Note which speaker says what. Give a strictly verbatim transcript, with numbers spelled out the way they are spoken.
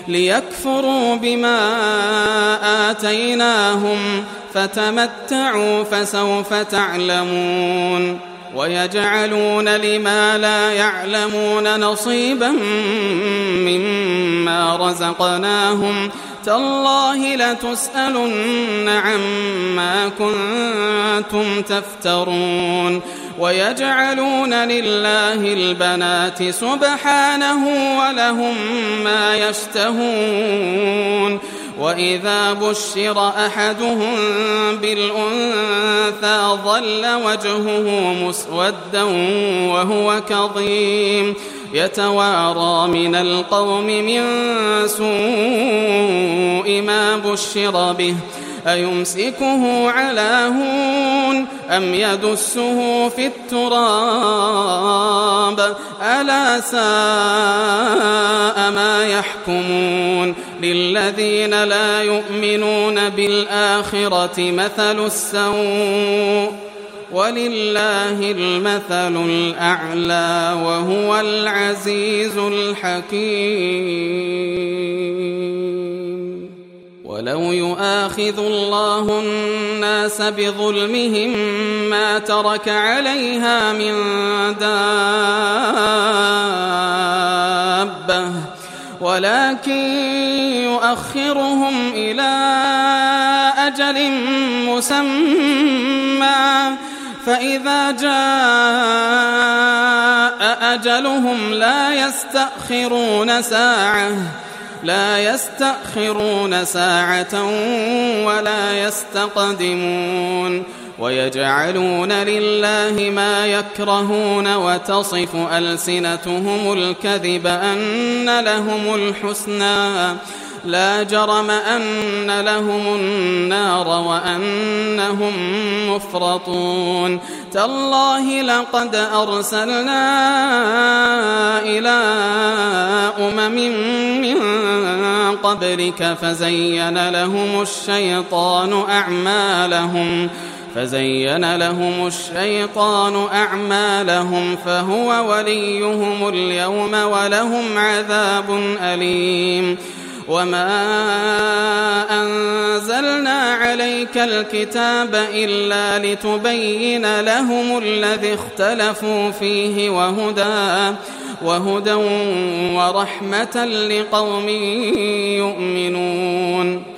Speaker 1: ليكفروا بما آتيناهم فتمتعوا فسوف تعلمون ويجعلون لما لا يعلمون نصيبا مما رزقناهم تالله لتسألن عما كنتم تفترون ويجعلون لله البنات سبحانه ولهم ما يشتهون وإذا بشر أحدهم بالأنثى ظل وجهه مسودا وهو كظيم يتوارى من القوم من سوء ما بشر به أيمسكه على هون أم يدسه في التراب ألا ساء ما يحكمون للذين لا يؤمنون بالآخرة مثل السوء ولله المثل الأعلى وهو العزيز الحكيم ولو يؤاخذ الله الناس بظلمهم ما ترك عليها من دابة ولكن يؤخرهم إلى أجل مسمى فإذا جاء أجلهم لا يستأخرون ساعة لا يستأخرون ساعة ولا يستقدمون ويجعلون لله ما يكرهون وتصف ألسنتهم الكذب أن لهم الحسنى لا جرم أن لهم النار وأنهم مفرطون تالله لقد أرسلنا إلى أمم من قبلك فزين لهم الشيطان أعمالهم فزين لهم الشيطان أعمالهم فهو وليهم اليوم ولهم عذاب أليم وما أنزلنا عليك الكتاب إلا لتبين لهم الذي اختلفوا فيه وهدى وهدى ورحمة لقوم يؤمنون